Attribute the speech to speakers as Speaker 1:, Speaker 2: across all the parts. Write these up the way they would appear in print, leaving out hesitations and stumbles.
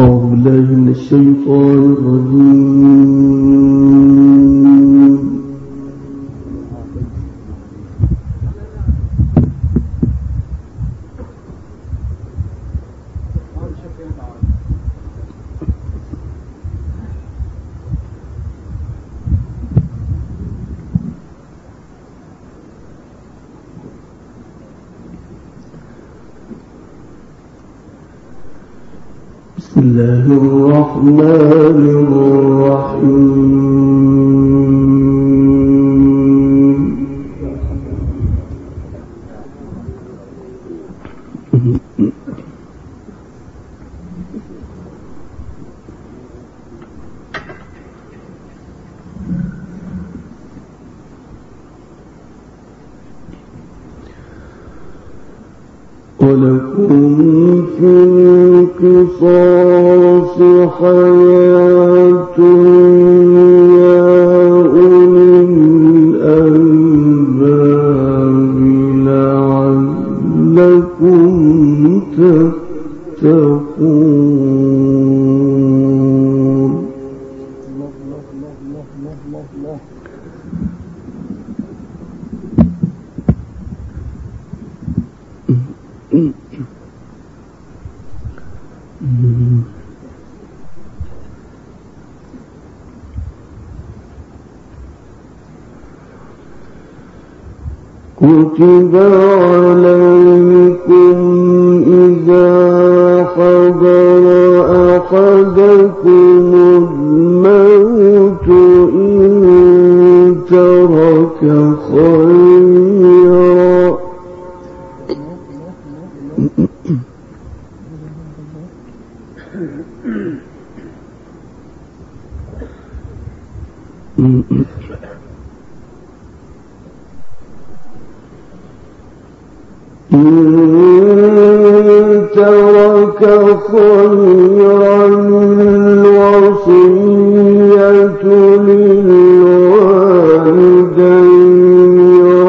Speaker 1: بالله من الشيطان الرجيم. بسم الله الرحمن الرحيم. ولكم في القصاص حياة يا أولي الألباب لعلكم تتقون. كتب عليكم إذا حضر أحدكم الموت إن ترك خيرا الوصية للوالدين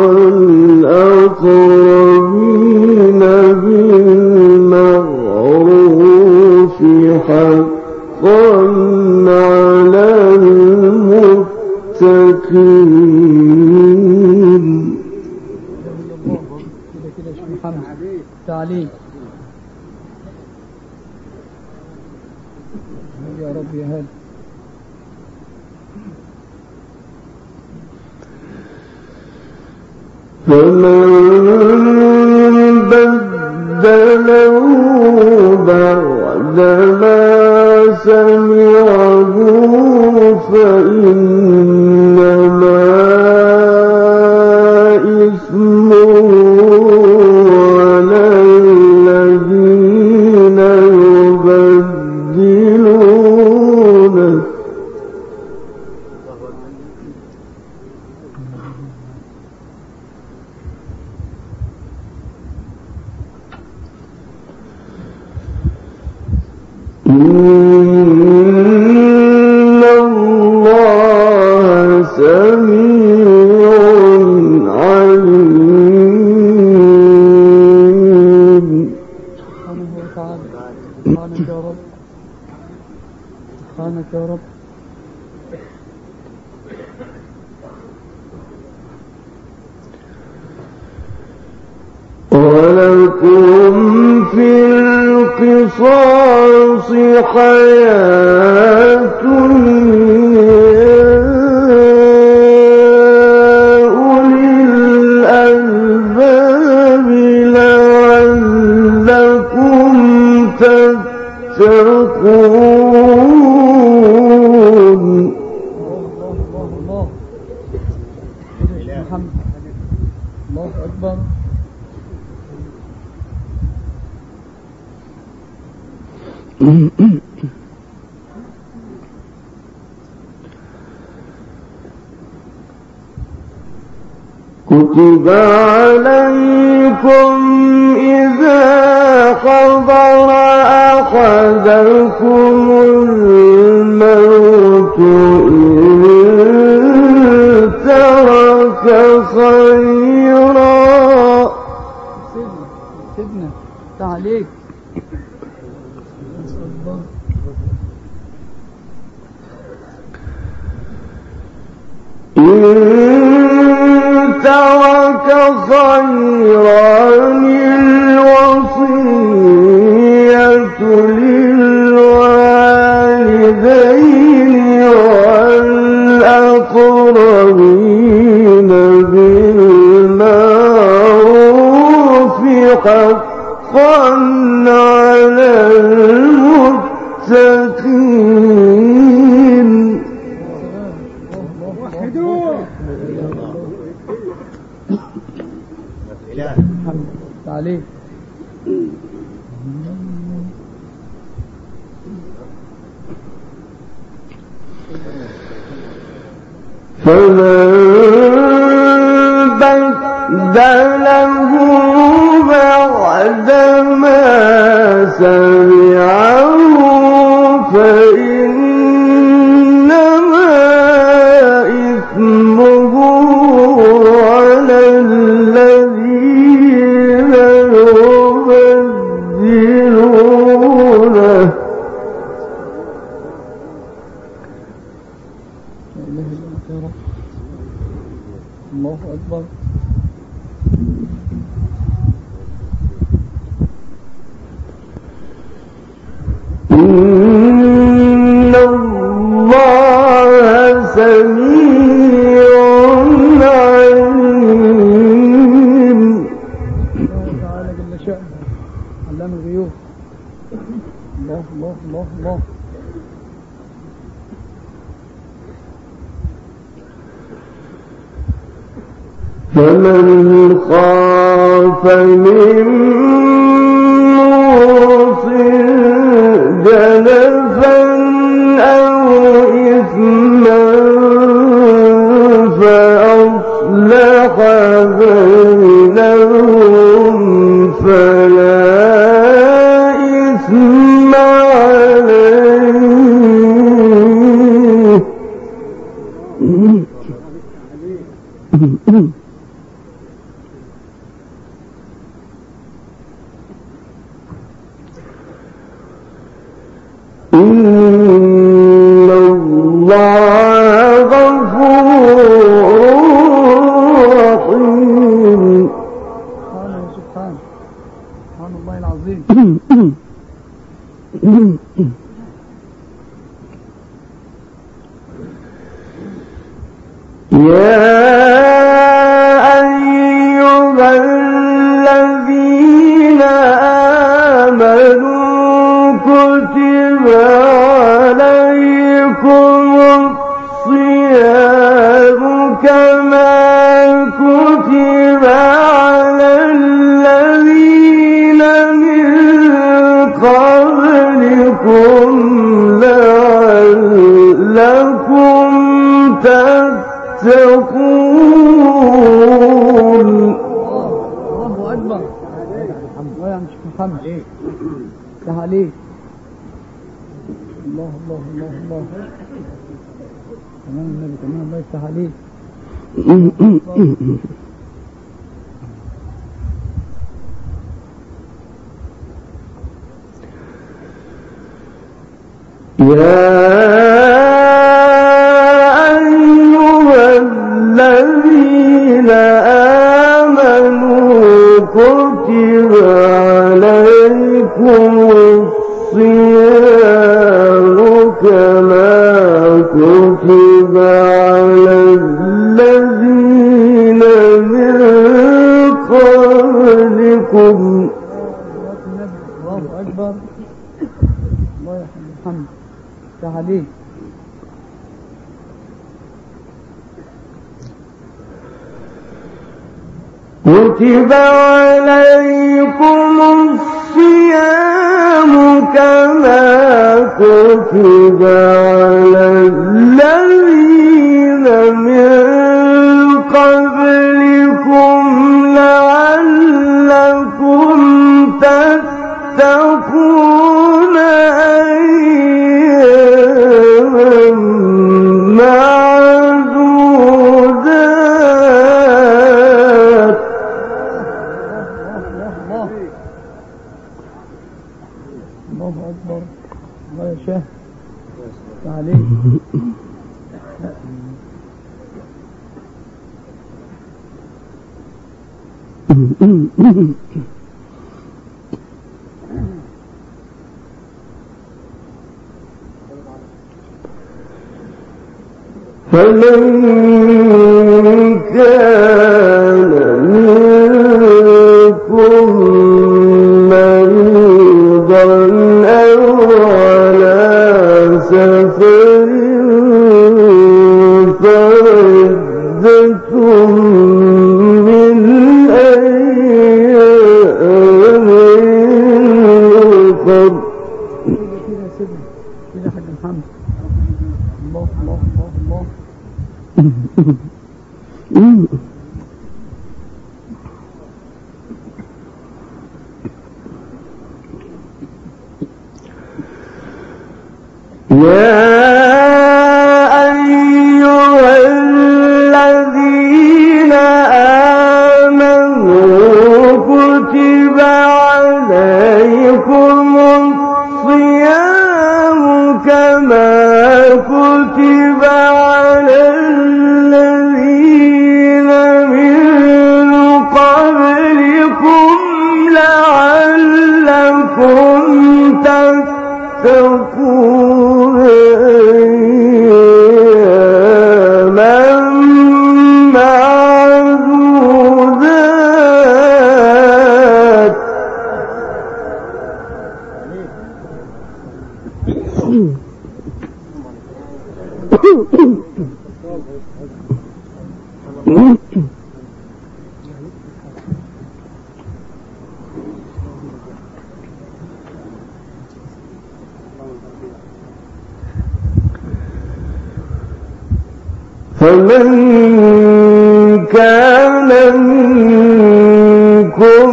Speaker 1: والأقربين بالمعروف حقا على المتقين.
Speaker 2: تعليم يا رب يا هادي.
Speaker 1: فمن بدله بعدما سمعه فإنما إثمه على الذين يبدلونه. إن الله سميع عليم.
Speaker 2: سبحانه وتعالى. سبحانك يا رب. سبحانك يا رب.
Speaker 1: ولكم في القصاص حياة يا أولي الألباب لعلكم تتقون.
Speaker 2: الله محمد. الله أكبر.
Speaker 1: كتب عليكم إذا حضر أحدكم الموت إن ترك خيرا.
Speaker 2: سيدنا تعاليك
Speaker 1: إن ترك خيرا الوصية للوالدين والأقربين بالمعروف حقا على المتقين.
Speaker 2: عليه
Speaker 1: فمن بدله بعدما سمعه فإنما إثمه على الذين يبدلونه.
Speaker 2: الله أكبر.
Speaker 1: إن الله سميع عليم.
Speaker 2: الله تعالى جل شأنه علام الغيوب. الله الله الله الله.
Speaker 1: فمن خاف من موصٍ جنفا أو إثما فأصلح بينهم فلا إثم عليه. إن الله غفور رحيم.
Speaker 2: سبحانه سبحانه سبحان الله العظيم.
Speaker 1: يا أيها الذين آمنوا كتب عليكم الصيام كما كتب على الذين من قبلكم لعلكم تتقون.
Speaker 2: الله أكبر. الله يا شيخ محمد. افتح عليك. الله الله الله الله. تمام النبي تمام. الله يفتح عليك.
Speaker 1: يا أيها الذين آمنوا كتب عليكم الصيام كما كتب على الذين من قبلكم.
Speaker 2: الله أكبر. الله يا محمد افتح عليك.
Speaker 1: كتب عليكم الصيام كما كتب على الذين من قبلكم لعلكم تتقون أياما معدودات.
Speaker 2: الله أكبر. الله يشاء عليك.
Speaker 1: فمن كان منكم مريضا أو على سفر فعدة من أيام أخر.
Speaker 2: كده حاج محمد. الله الله الله الله.
Speaker 1: يا أيها الذين آمنوا كتب عليكم الصيام كما كتب على الذين من قبلكم لعلكم تتقون أياما معدودات. فمن كان منكم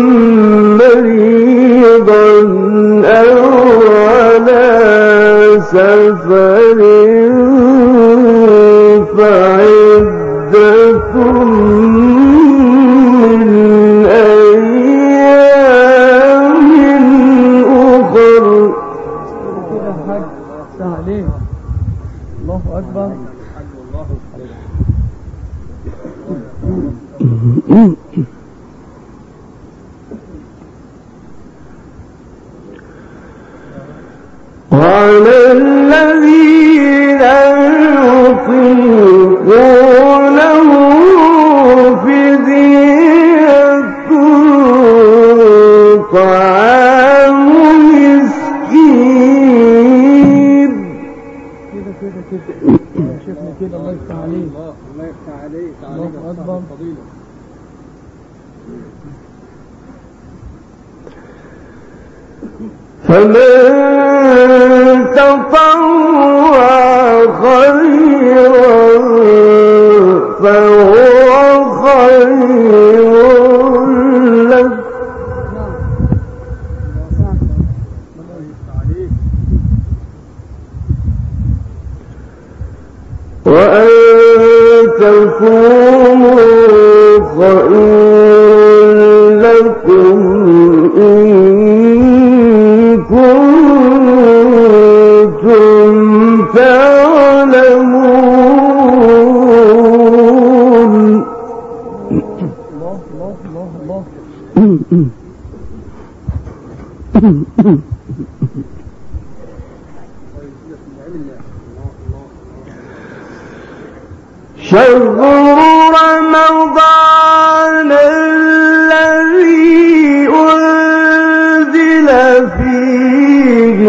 Speaker 1: مريضا أو على سفر فعدة من أيام أخر.
Speaker 2: كده حاج عليك. الله أكبر.
Speaker 1: وعلى الذين يطيقونه فدية طعام مسكين.
Speaker 2: كده شيخنا كده. الله يفتح عليك.
Speaker 3: الله يفتح عليك.
Speaker 2: الله أكبر.
Speaker 1: فمن تطوع خيرا فهو خير له. وأن تصوموا خير لكم إن كنتم تعلمون.
Speaker 2: الله الله الله الله.
Speaker 1: شهر رمضان الذي أنزل فيه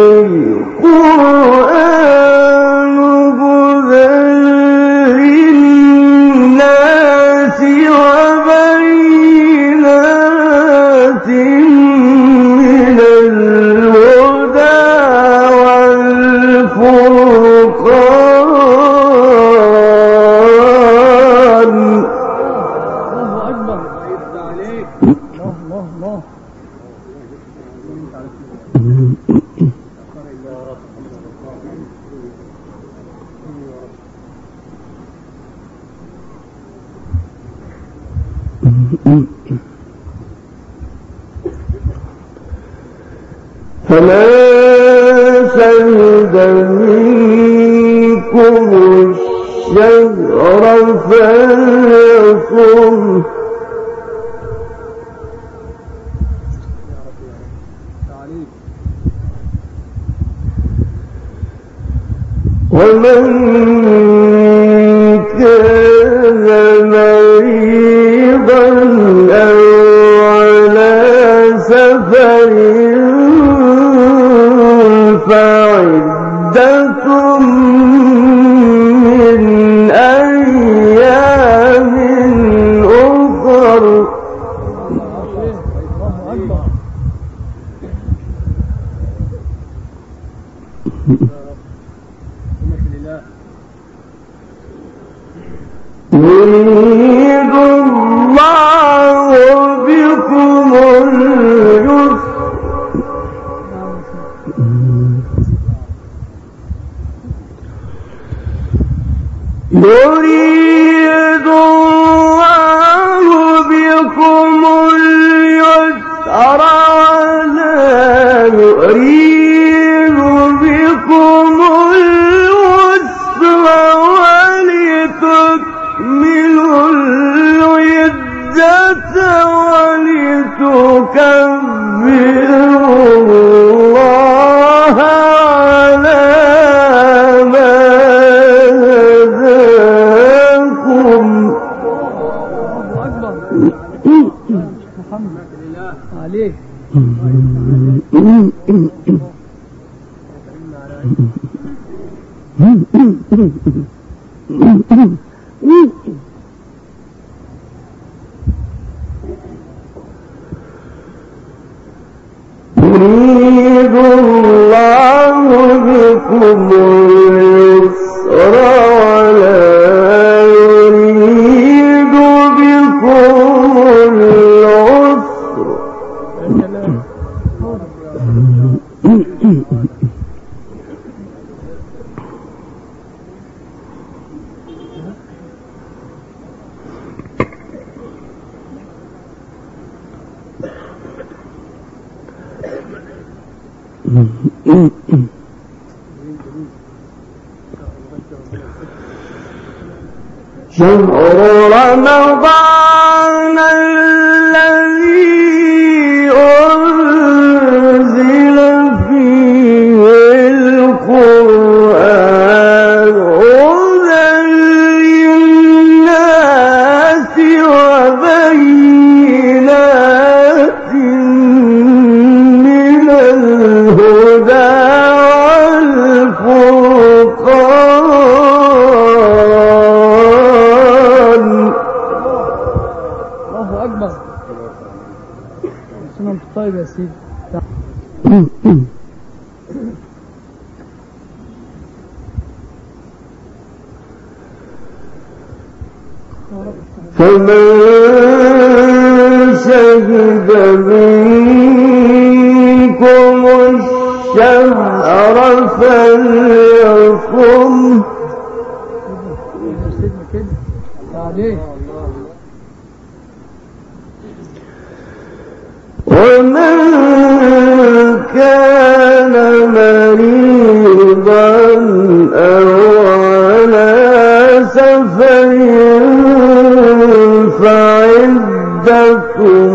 Speaker 1: القرآن هدى للناس وبينات من الهدى والفرقان.
Speaker 2: الله أكبر. الله الله الله.
Speaker 1: فمن شهد منكم الشهر فليصم ومن كان مريضا أو على سفر فعدة من أيام أخر يريد الله بكم اليسر يريد الله بكم اليسر ولا يريد بكم العسر ولتكملوا العدة ولتكبروا الله على ما هداكم.
Speaker 2: محمد عليك
Speaker 1: يريد الله بكم اليسر ولا يريد بكم العسر شهر رمضان الذي أنزل فيه القرآن هدى للناس وبينات من الهدى والفرقان.
Speaker 2: الله أكبر. سنة طيب يا سيدي.
Speaker 1: فمن شهد منكم الشهر فليصم
Speaker 2: سيدنا كده عليك
Speaker 1: ومن كان مريضا أو على سفر فعدة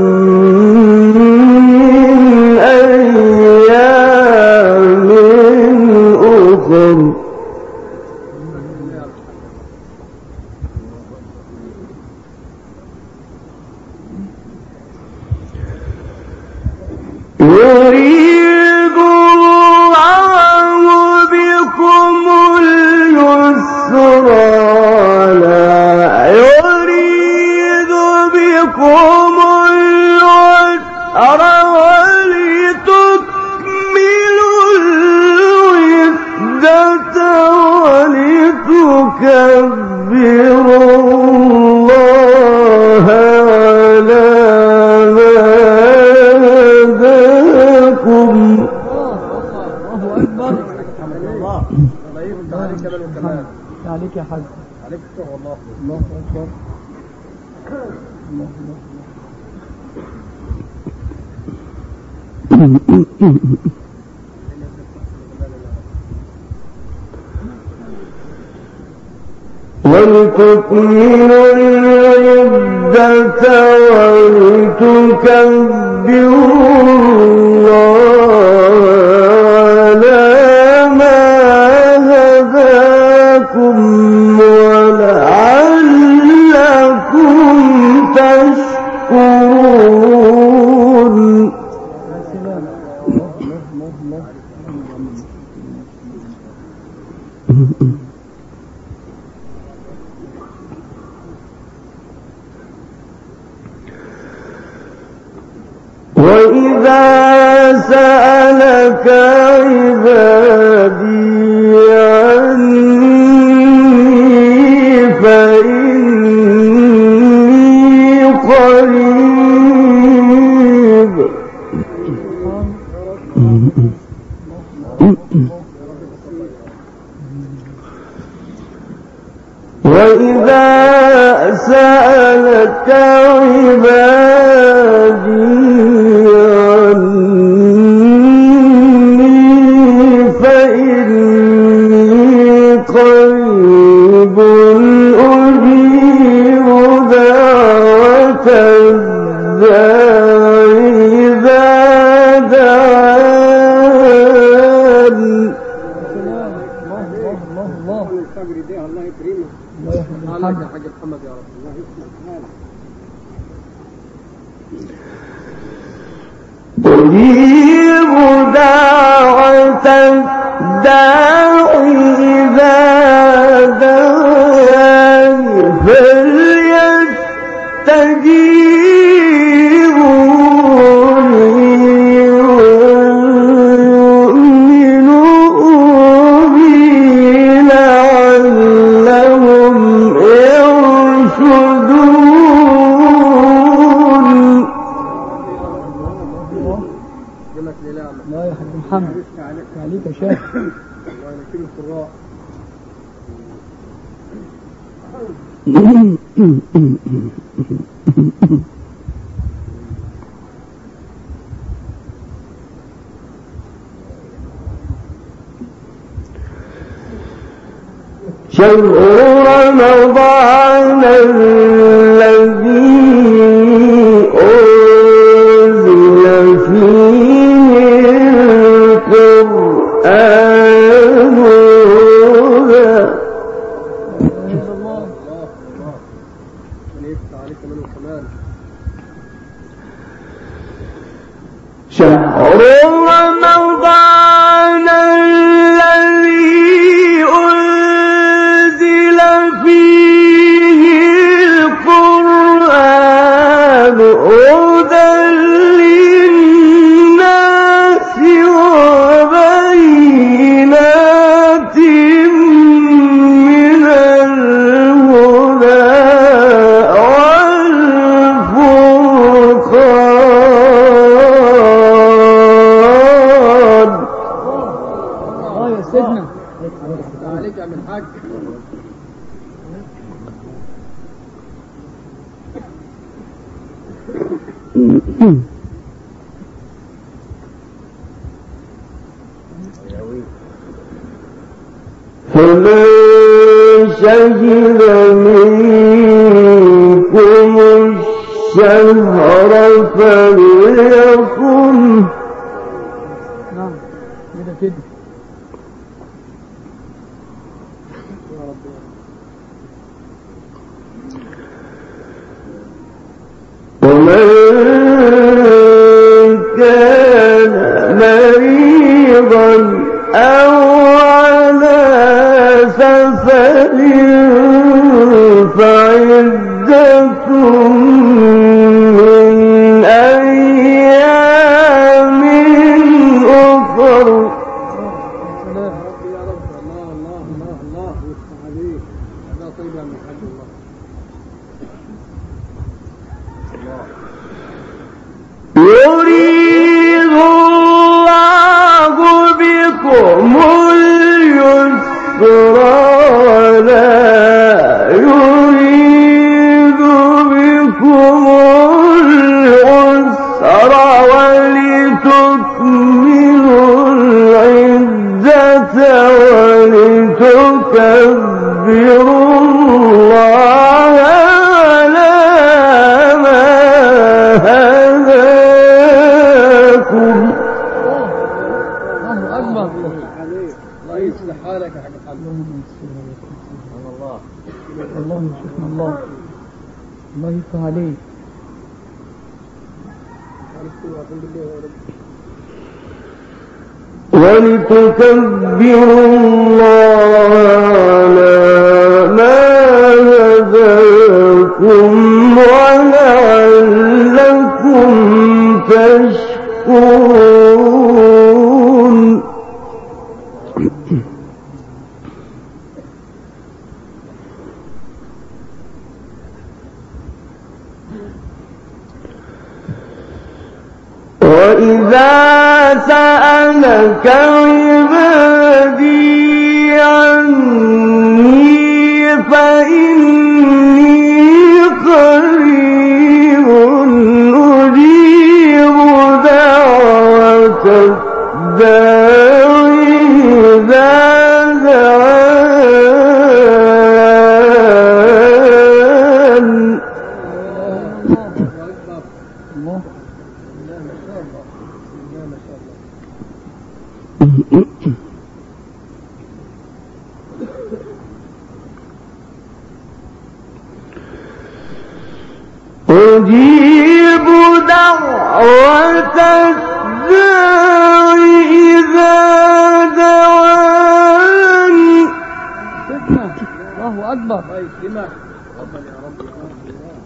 Speaker 1: من أيام أخر يريد الله بكم اليسر ولا يريد بكم العسر ولتكملوا العدة ولتكبروا الله على ما هداكم.
Speaker 2: الله أكبر. الله عليك يا حاج عليك والله. الله أكبر. الله
Speaker 1: ولتكملوا العدة ولتكبروا الله على ما هداكم ولعلكم تشكرون. وإذا سألك عبادي عني فإني قريب وإذا سألك عبادي عني فإني قريب أجيب دعوة الداعي إذا دعان.
Speaker 2: الله يا حاج محمد يا رب.
Speaker 1: أجيب دعوة الداعي إذا دعاني فليستجيبوا لي ويؤمنوا بي لعلهم يرشدون.
Speaker 2: لا يا حاج محمد عليك يا شيخ.
Speaker 3: الله يكرم القراء.
Speaker 1: شهر رمضان الذي أنزل فيه القرآن هدى. شهر رمضان الذي أنزل فيه القرآن هدى للناس وبينات من الهدى والفرقان.
Speaker 2: يا سيدنا
Speaker 3: عليك يا من حاج.
Speaker 1: فمن شهد منكم الشهر فليصم.
Speaker 2: نعم كده
Speaker 1: ومن كان مريضا أو على سفر فعدة من أيام أخر. يريد الله بكم اليسر ولا يريد بكم العسر ولتكملوا العدة ولتكبروا الله على ما هداكم.
Speaker 2: الله أكبر.
Speaker 3: الله يصلح حالك يا حاج محمد.
Speaker 2: الله الله يشفنا الله. الله يفتح عليك.
Speaker 1: ولتكبروا الله على ما هداكم ولعلكم تشكرون. وإذا سألك عبادي عني فإني قريب أجيب دعوة الداعي إذا دعان. أجيب دعوة الداعي إذا دعان.
Speaker 2: الله أكبر.
Speaker 3: الله يسلمك. ربنا يا رب يا رب.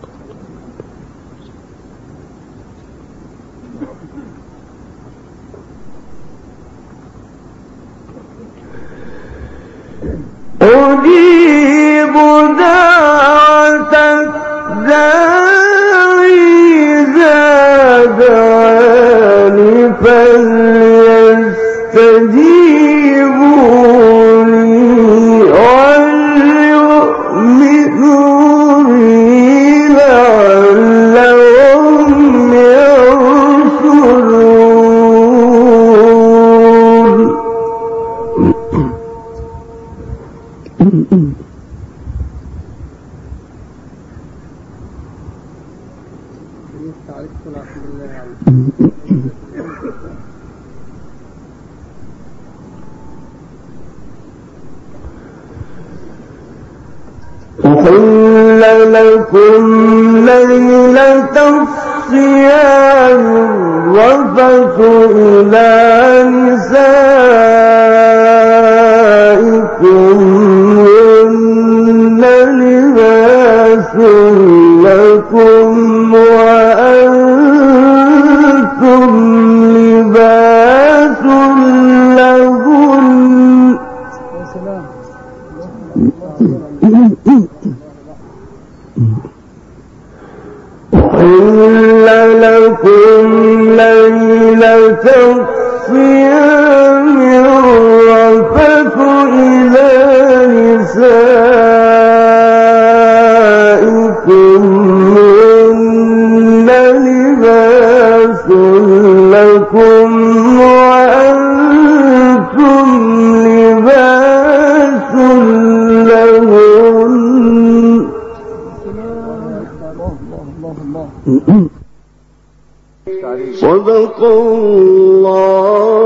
Speaker 1: أجيب دعوة الداعي إذا دعاني فليستجيبوا لي وليؤمنوا بي لعلهم يرشدون.
Speaker 3: عليك صلاة الله عليه.
Speaker 1: أحل لكم ليلة الصيام الرفث إلى نسائكم هن لباس لكم وأنتم لباس لهن.
Speaker 2: يا سلام.
Speaker 1: أحل لكم ليلة الصيام الرفث إلى نسائكم هن لباس لكم وأنتم لباس لهن. صدق الله